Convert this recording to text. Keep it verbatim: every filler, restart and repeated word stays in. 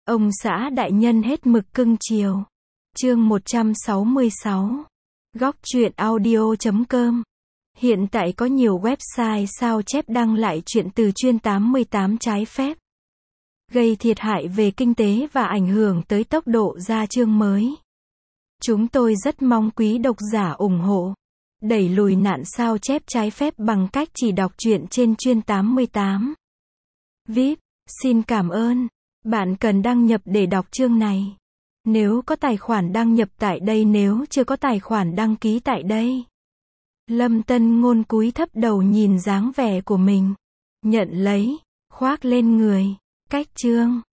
Ông xã đại nhân hết mực cưng chiều. Chương một trăm sáu mươi sáu. Góc truyện audio chấm com. Hiện tại có nhiều website sao chép đăng lại truyện từ chuyên tám mươi tám trái phép, gây thiệt hại về kinh tế và ảnh hưởng tới tốc độ ra chương mới. Chúng tôi rất mong quý độc giả ủng hộ, đẩy lùi nạn sao chép trái phép bằng cách chỉ đọc truyện trên chuyên tám mươi tám. vê i pê, xin cảm ơn. Bạn cần đăng nhập để đọc chương này. Nếu có tài khoản đăng nhập tại đây, nếu chưa có tài khoản đăng ký tại đây. Lâm Tân Ngôn cúi thấp đầu nhìn dáng vẻ của mình. Nhận lấy, khoác lên người. Cách chương.